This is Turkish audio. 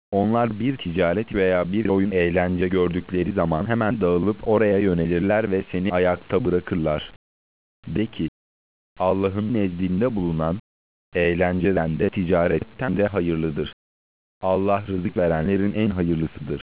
Onlar bir ticaret veya bir oyun eğlence gördükleri zaman hemen dağılıp oraya yönelirler ve seni ayakta bırakırlar. De ki, Allah'ın nezdinde bulunan, eğlenceden de ticaretten de hayırlıdır. Allah rızık verenlerin en hayırlısıdır.